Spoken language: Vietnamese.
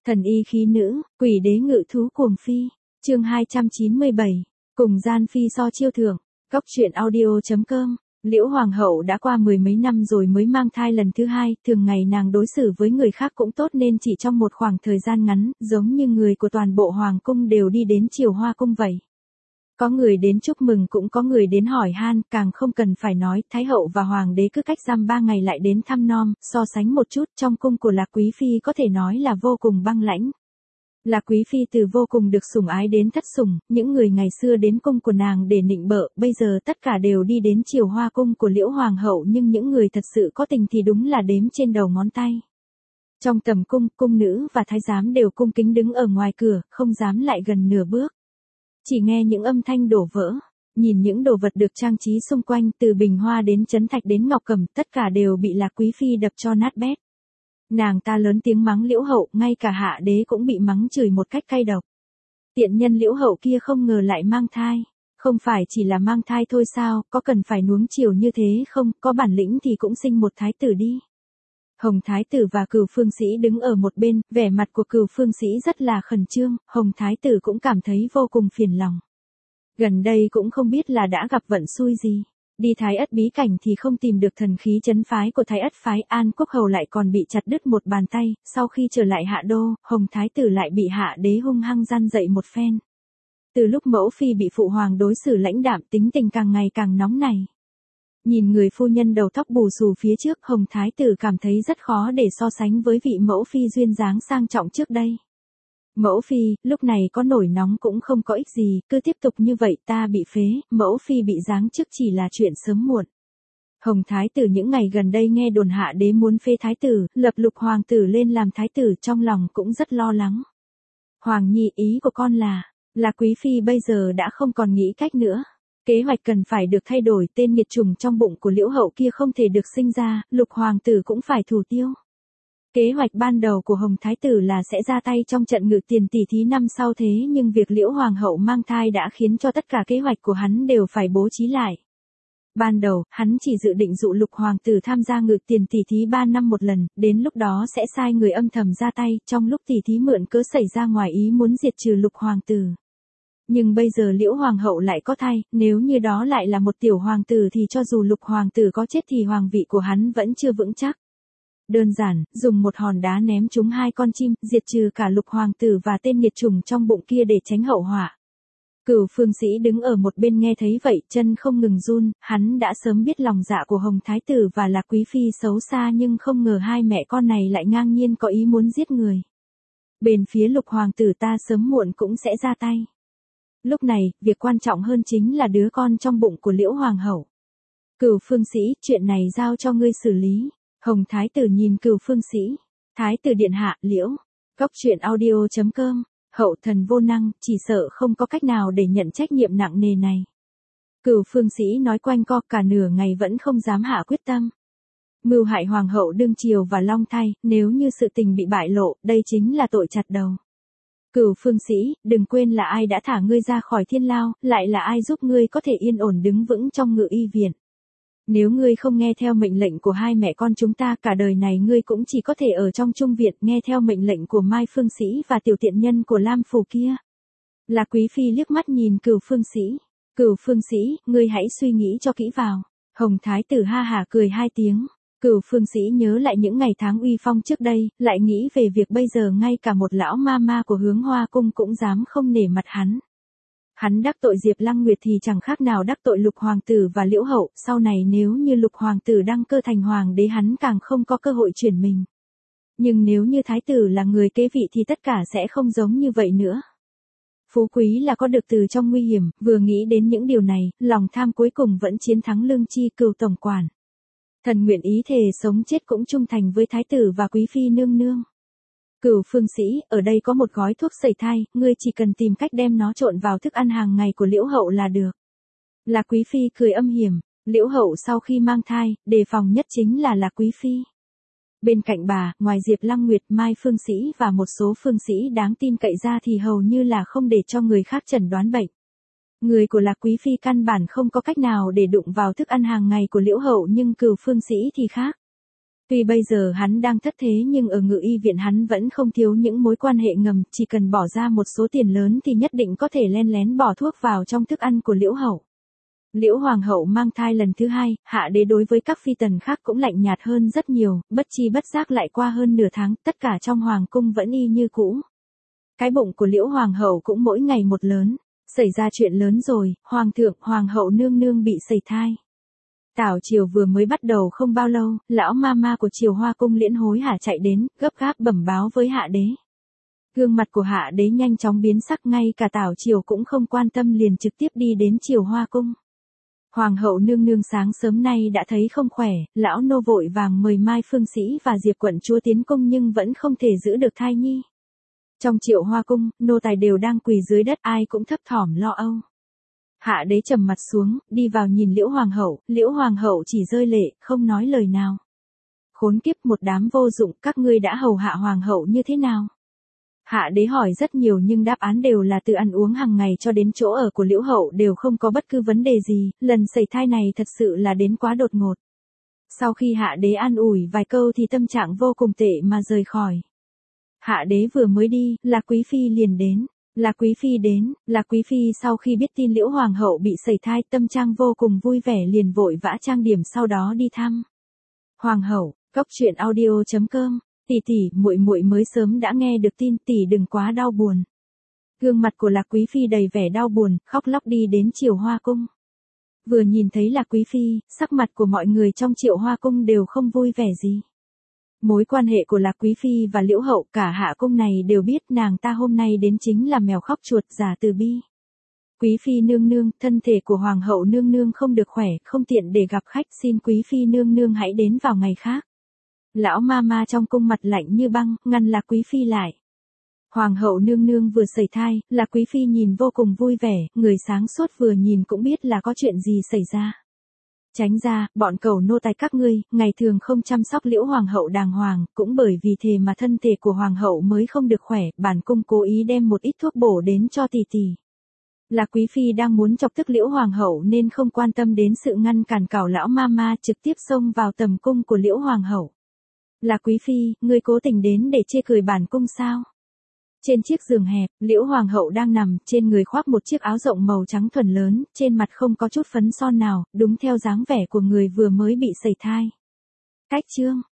Thần y khí nữ, quỷ đế ngự thú cuồng phi. Chương 297. Cùng gian phi so chiêu thưởng. Cốc truyện audio.com. Liễu Hoàng hậu đã qua mười mấy năm rồi mới mang thai lần thứ hai, thường ngày nàng đối xử với người khác cũng tốt nên chỉ trong một khoảng thời gian ngắn, giống như người của toàn bộ hoàng cung đều đi đến Triều Hoa cung vậy. Có người đến chúc mừng cũng có người đến hỏi han, càng không cần phải nói, Thái hậu và Hoàng đế cứ cách dăm 3 ngày lại đến thăm nom, so sánh một chút trong cung của Lạc Quý Phi có thể nói là vô cùng băng lãnh. Lạc Quý Phi từ vô cùng được sủng ái đến thất sủng, những người ngày xưa đến cung của nàng để nịnh bợ, bây giờ tất cả đều đi đến Triều Hoa cung của Liễu Hoàng hậu, nhưng những người thật sự có tình thì đúng là đếm trên đầu ngón tay. Trong tầm cung, cung nữ và thái giám đều cung kính đứng ở ngoài cửa, không dám lại gần nửa bước. Chỉ nghe những âm thanh đổ vỡ, nhìn những đồ vật được trang trí xung quanh, từ bình hoa đến chấn thạch đến ngọc cẩm, tất cả đều bị Lạc Quý Phi đập cho nát bét. Nàng ta lớn tiếng mắng Liễu hậu, ngay cả hạ đế cũng bị mắng chửi một cách cay độc. Tiện nhân Liễu hậu kia không ngờ lại mang thai, không phải chỉ là mang thai thôi sao, có cần phải nuông chiều như thế không, có bản lĩnh thì cũng sinh một thái tử đi. Hồng Thái tử và Cửu Phương Sĩ đứng ở một bên, vẻ mặt của Cửu Phương Sĩ rất là khẩn trương, Hồng Thái tử cũng cảm thấy vô cùng phiền lòng. Gần đây cũng không biết là đã gặp vận xui gì. Đi Thái Ất bí cảnh thì không tìm được thần khí trấn phái của Thái Ất phái, An Quốc hầu lại còn bị chặt đứt một bàn tay, sau khi trở lại hạ đô, Hồng Thái tử lại bị hạ đế hung hăng gian dậy một phen. Từ lúc mẫu phi bị phụ hoàng đối xử lãnh đạm, tính tình càng ngày càng nóng này. Nhìn người phu nhân đầu tóc bù xù phía trước, Hồng Thái tử cảm thấy rất khó để so sánh với vị mẫu phi duyên dáng sang trọng trước đây. Mẫu phi, lúc này có nổi nóng cũng không có ích gì, cứ tiếp tục như vậy ta bị phế, mẫu phi bị giáng chức chỉ là chuyện sớm muộn. Hồng Thái tử những ngày gần đây nghe đồn hạ đế muốn phế thái tử, lập Lục hoàng tử lên làm thái tử, trong lòng cũng rất lo lắng. Hoàng nhi, ý của con là Quý phi bây giờ đã không còn nghĩ cách nữa. Kế hoạch cần phải được thay đổi, tên nghiệt trùng trong bụng của Liễu hậu kia không thể được sinh ra, Lục hoàng tử cũng phải thủ tiêu. Kế hoạch ban đầu của Hồng Thái tử là sẽ ra tay trong trận ngự tiền tỷ thí năm sau, thế nhưng việc Liễu Hoàng hậu mang thai đã khiến cho tất cả kế hoạch của hắn đều phải bố trí lại. Ban đầu, hắn chỉ dự định dụ Lục Hoàng tử tham gia ngự tiền tỷ thí 3 năm một lần, đến lúc đó sẽ sai người âm thầm ra tay, trong lúc tỷ thí mượn cớ xảy ra ngoài ý muốn diệt trừ Lục Hoàng tử. Nhưng bây giờ Liễu Hoàng hậu lại có thai, nếu như đó lại là một tiểu hoàng tử thì cho dù Lục Hoàng tử có chết thì hoàng vị của hắn vẫn chưa vững chắc. Đơn giản, dùng một hòn đá ném trúng 2 con chim, diệt trừ cả Lục hoàng tử và tên nghiệt trùng trong bụng kia để tránh hậu họa. Cửu Phương Sĩ đứng ở một bên nghe thấy vậy, chân không ngừng run, hắn đã sớm biết lòng dạ của Hồng Thái tử và Lạc Quý Phi xấu xa, nhưng không ngờ hai mẹ con này lại ngang nhiên có ý muốn giết người. Bên phía Lục hoàng tử ta sớm muộn cũng sẽ ra tay. Lúc này, việc quan trọng hơn chính là đứa con trong bụng của Liễu Hoàng hậu. Cửu Phương Sĩ, chuyện này giao cho ngươi xử lý. Hồng Thái tử nhìn Cửu Phương Sĩ. Thái tử điện hạ, Liễu. Cốc truyện audio.com. Hậu thần vô năng, chỉ sợ không có cách nào để nhận trách nhiệm nặng nề này. Cửu Phương Sĩ nói quanh co cả nửa ngày vẫn không dám hạ quyết tâm. Mưu hại hoàng hậu đương triều và long thai, nếu như sự tình bị bại lộ, đây chính là tội chặt đầu. Cửu Phương Sĩ, đừng quên là ai đã thả ngươi ra khỏi thiên lao, lại là ai giúp ngươi có thể yên ổn đứng vững trong ngự y viện. Nếu ngươi không nghe theo mệnh lệnh của hai mẹ con chúng ta, cả đời này ngươi cũng chỉ có thể ở trong trung viện nghe theo mệnh lệnh của Mai Phương Sĩ và tiểu tiện nhân của Lam Phủ kia. Lạc Quý Phi liếc mắt nhìn Cửu Phương Sĩ. Cửu Phương Sĩ, ngươi hãy suy nghĩ cho kỹ vào. Hồng Thái tử ha hả cười 2 tiếng. Cửu Phương Sĩ nhớ lại những ngày tháng uy phong trước đây, lại nghĩ về việc bây giờ ngay cả một lão ma ma của Hướng Hoa cung cũng dám không nể mặt hắn. Hắn đắc tội Diệp Lăng Nguyệt thì chẳng khác nào đắc tội Lục hoàng tử và Liễu hậu, sau này nếu như Lục hoàng tử đăng cơ thành hoàng đế hắn càng không có cơ hội chuyển mình. Nhưng nếu như thái tử là người kế vị thì tất cả sẽ không giống như vậy nữa. Phú quý là có được từ trong nguy hiểm, vừa nghĩ đến những điều này, lòng tham cuối cùng vẫn chiến thắng lương tri. Cửu tổng quản. Thần nguyện ý thề sống chết cũng trung thành với thái tử và quý phi nương nương. Cửu Phương Sĩ, ở đây có một gói thuốc sẩy thai, ngươi chỉ cần tìm cách đem nó trộn vào thức ăn hàng ngày của Liễu hậu là được. Lạc Quý Phi cười âm hiểm, Liễu hậu sau khi mang thai, đề phòng nhất chính là Lạc Quý Phi. Bên cạnh bà, ngoài Diệp Lăng Nguyệt, Mai Phương Sĩ và một số phương sĩ đáng tin cậy ra thì hầu như là không để cho người khác chẩn đoán bệnh. Người của Lạc Quý Phi căn bản không có cách nào để đụng vào thức ăn hàng ngày của Liễu hậu, nhưng Cửu Phương Sĩ thì khác. Tuy bây giờ hắn đang thất thế nhưng ở Ngự Y viện hắn vẫn không thiếu những mối quan hệ ngầm, chỉ cần bỏ ra một số tiền lớn thì nhất định có thể len lén bỏ thuốc vào trong thức ăn của Liễu hậu. Liễu hoàng hậu mang thai lần thứ hai, hạ đế đối với các phi tần khác cũng lạnh nhạt hơn rất nhiều, bất chi bất giác lại qua hơn nửa tháng, tất cả trong hoàng cung vẫn y như cũ. Cái bụng của Liễu hoàng hậu cũng mỗi ngày một lớn, xảy ra chuyện lớn rồi, hoàng thượng, hoàng hậu nương nương bị sẩy thai. Tảo triều vừa mới bắt đầu không bao lâu, lão ma của triều Hoa cung Liễn hối hả chạy đến, gấp gáp bẩm báo với hạ đế. Gương mặt của hạ đế nhanh chóng biến sắc, ngay cả Tảo triều cũng không quan tâm liền trực tiếp đi đến triều Hoa cung. Hoàng hậu nương nương sáng sớm nay đã thấy không khỏe, lão nô vội vàng mời Mai Phương Sĩ và Diệp quận chúa tiến cung nhưng vẫn không thể giữ được thai nhi. Trong Triệu Hoa cung, nô tài đều đang quỳ dưới đất, ai cũng thấp thỏm lo âu. Hạ đế trầm mặt xuống, đi vào nhìn Liễu hoàng hậu chỉ rơi lệ, không nói lời nào. Khốn kiếp, một đám vô dụng, các ngươi đã hầu hạ hoàng hậu như thế nào? Hạ đế hỏi rất nhiều nhưng đáp án đều là từ ăn uống hàng ngày cho đến chỗ ở của Liễu hậu đều không có bất cứ vấn đề gì, lần sẩy thai này thật sự là đến quá đột ngột. Sau khi hạ đế an ủi vài câu thì tâm trạng vô cùng tệ mà rời khỏi. Hạ đế vừa mới đi, là Quý Phi liền đến. Là Quý Phi sau khi biết tin Liễu hoàng hậu bị sẩy thai, tâm trạng vô cùng vui vẻ liền vội vã trang điểm sau đó đi thăm. Hoàng hậu, Cốc truyện audio.com, tỷ, muội mới sớm đã nghe được tin, tỷ đừng quá đau buồn. Gương mặt của Lạc Quý Phi đầy vẻ đau buồn, khóc lóc đi đến Triều Hoa cung. Vừa nhìn thấy Lạc Quý Phi, sắc mặt của mọi người trong Triệu Hoa cung đều không vui vẻ gì. Mối quan hệ của Lạc Quý Phi và Liễu hậu cả hạ cung này đều biết, nàng ta hôm nay đến chính là mèo khóc chuột giả từ bi. Quý Phi nương nương, thân thể của Hoàng hậu nương nương không được khỏe, không tiện để gặp khách, xin Quý Phi nương nương hãy đến vào ngày khác. Lão ma trong cung mặt lạnh như băng, ngăn Lạc Quý Phi lại. Hoàng hậu nương nương vừa sẩy thai, Lạc Quý Phi nhìn vô cùng vui vẻ, người sáng suốt vừa nhìn cũng biết là có chuyện gì xảy ra. Tránh ra, bọn cẩu nô tài các ngươi, ngày thường không chăm sóc Liễu hoàng hậu đàng hoàng, cũng bởi vì thế mà thân thể của hoàng hậu mới không được khỏe, bản cung cố ý đem một ít thuốc bổ đến cho tỷ. Lạc Quý Phi đang muốn chọc tức Liễu hoàng hậu nên không quan tâm đến sự ngăn cản cẩu lão ma trực tiếp xông vào tầm cung của Liễu hoàng hậu. Lạc Quý Phi, ngươi cố tình đến để chê cười bản cung sao? Trên chiếc giường hẹp, Liễu hoàng hậu đang nằm, trên người khoác một chiếc áo rộng màu trắng thuần lớn, trên mặt không có chút phấn son nào, đúng theo dáng vẻ của người vừa mới bị sẩy thai. Cách chương